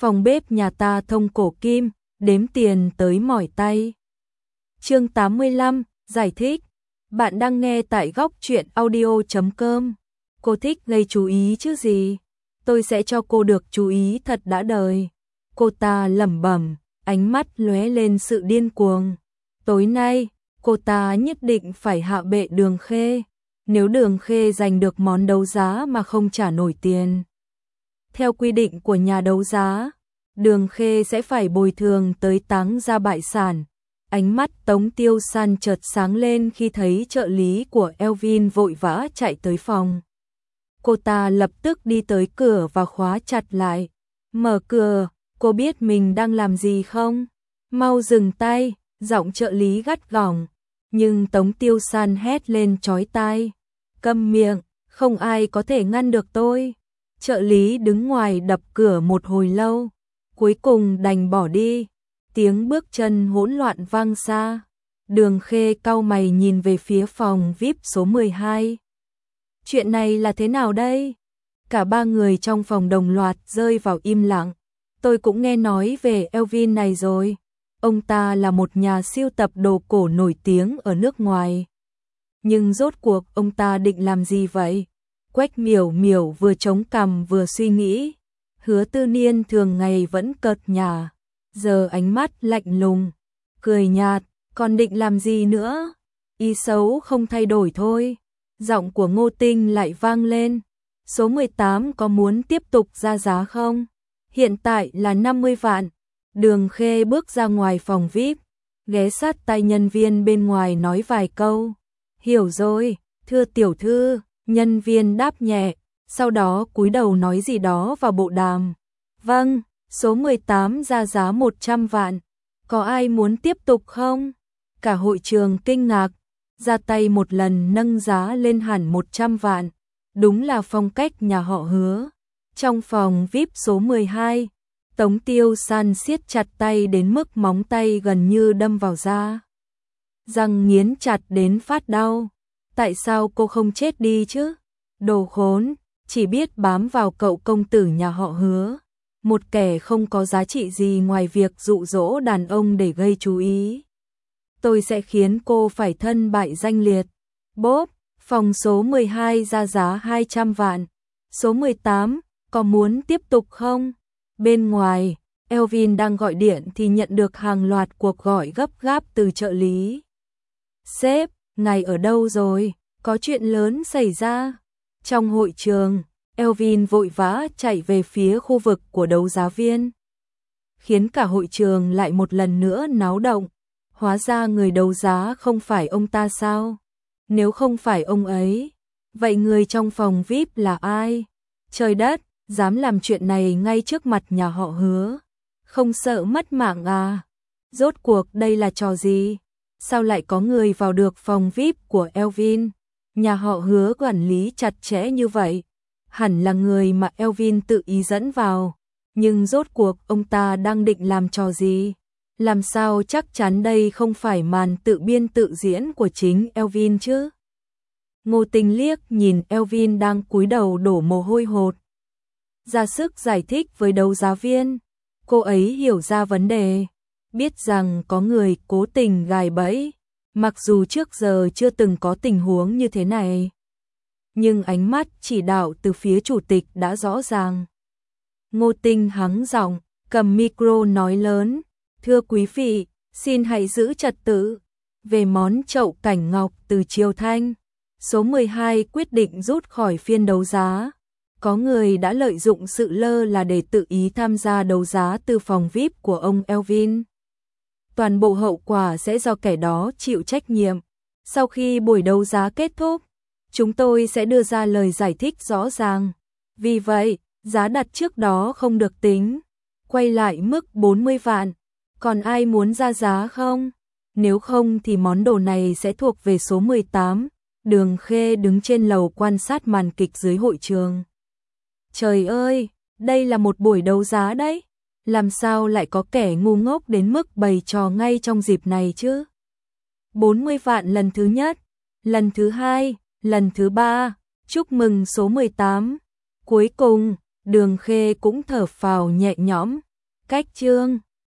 Phòng bếp nhà ta thông cổ kim, đếm tiền tới mỏi tay. Chương 85, giải thích. Bạn đang nghe tại góc truyện audio.com. Cô thích gây chú ý chứ gì? Tôi sẽ cho cô được chú ý thật đã đời. Cô ta lẩm bẩm, ánh mắt lóe lên sự điên cuồng. Tối nay, cô ta nhất định phải hạ bệ Đường Khê. Nếu Đường Khê giành được món đấu giá mà không trả nổi tiền. Theo quy định của nhà đấu giá, Đường Khê sẽ phải bồi thường tới táng ra bại sản. Ánh mắt Tống Tiêu San chợt sáng lên khi thấy trợ lý của Elvin vội vã chạy tới phòng. Cô ta lập tức đi tới cửa và khóa chặt lại. Mở cửa, cô biết mình đang làm gì không? Mau dừng tay, giọng trợ lý gắt gỏng. Nhưng Tống Tiêu San hét lên chói tai. Câm miệng, không ai có thể ngăn được tôi. Trợ lý đứng ngoài đập cửa một hồi lâu, cuối cùng đành bỏ đi. Tiếng bước chân hỗn loạn vang xa. Đường Khê cau mày nhìn về phía phòng VIP số 12. Chuyện này là thế nào đây? Cả ba người trong phòng đồng loạt rơi vào im lặng. Tôi cũng nghe nói về Elvin này rồi. Ông ta là một nhà sưu tập đồ cổ nổi tiếng ở nước ngoài. Nhưng rốt cuộc ông ta định làm gì vậy? Quách Miểu Miểu vừa chống cằm vừa suy nghĩ. Hứa Tư Niên thường ngày vẫn cợt nhả, giờ ánh mắt lạnh lùng, cười nhạt, còn định làm gì nữa? Ý xấu không thay đổi thôi. Giọng của Ngô Tinh lại vang lên. Số 18 có muốn tiếp tục ra giá không? Hiện tại là 50 vạn. Đường Khê bước ra ngoài phòng VIP, ghé sát tai nhân viên bên ngoài nói vài câu. Hiểu rồi, thưa tiểu thư. Nhân viên đáp nhẹ, sau đó cúi đầu nói gì đó vào bộ đàm. Vâng, số 18 ra giá 100 vạn. Có ai muốn tiếp tục không? Cả hội trường kinh ngạc, ra tay một lần nâng giá lên hẳn 100 vạn. Đúng là phong cách nhà họ Hứa. Trong phòng VIP số 12, Tống Tiêu San siết chặt tay đến mức móng tay gần như đâm vào da. Răng nghiến chặt đến phát đau. Tại sao cô không chết đi chứ? Đồ khốn, chỉ biết bám vào cậu công tử nhà họ Hứa. Một kẻ không có giá trị gì ngoài việc dụ dỗ đàn ông để gây chú ý. Tôi sẽ khiến cô phải thân bại danh liệt. Bốp, phòng số 12 ra giá 200 vạn. Số 18, có muốn tiếp tục không? Bên ngoài, Elvin đang gọi điện thì nhận được hàng loạt cuộc gọi gấp gáp từ trợ lý. Sếp, ngài ở đâu rồi? Có chuyện lớn xảy ra. Trong hội trường, Elvin vội vã chạy về phía khu vực của đấu giá viên, khiến cả hội trường lại một lần nữa náo động. Hóa ra người đấu giá không phải ông ta sao? Nếu không phải ông ấy, vậy người trong phòng VIP là ai? Trời đất, dám làm chuyện này ngay trước mặt nhà họ Hứa. Không sợ mất mạng à? Rốt cuộc đây là trò gì? Sao lại có người vào được phòng VIP của Elvin? Nhà họ Hứa quản lý chặt chẽ như vậy. Hẳn là người mà Elvin tự ý dẫn vào. Nhưng rốt cuộc ông ta đang định làm trò gì? Làm sao chắc chắn đây không phải màn tự biên tự diễn của chính Elvin chứ? Ngô Tinh liếc nhìn Elvin đang cúi đầu đổ mồ hôi hột, ra sức giải thích với đấu giá viên. Cô ấy hiểu ra vấn đề, biết rằng có người cố tình gài bẫy, mặc dù trước giờ chưa từng có tình huống như thế này. Nhưng ánh mắt chỉ đạo từ phía chủ tịch đã rõ ràng. Ngô Tinh hắng giọng, cầm micro nói lớn. Thưa quý vị, xin hãy giữ trật tự. Về món chậu cảnh ngọc từ Triều Thanh, số 12 quyết định rút khỏi phiên đấu giá. Có người đã lợi dụng sự lơ là để tự ý tham gia đấu giá từ phòng VIP của ông Elvin. Toàn bộ hậu quả sẽ do kẻ đó chịu trách nhiệm. Sau khi buổi đấu giá kết thúc, chúng tôi sẽ đưa ra lời giải thích rõ ràng. Vì vậy, giá đặt trước đó không được tính. Quay lại mức 40 vạn. Còn ai muốn ra giá không? Nếu không thì món đồ này sẽ thuộc về số 18. Đường Khê đứng trên lầu quan sát màn kịch dưới hội trường. Trời ơi, đây là một buổi đấu giá đấy. Làm sao lại có kẻ ngu ngốc đến mức bày trò ngay trong dịp này chứ? 40 vạn lần thứ nhất, lần thứ hai, lần thứ ba, chúc mừng số 18. Cuối cùng, Đường Khê cũng thở phào nhẹ nhõm, Cách chương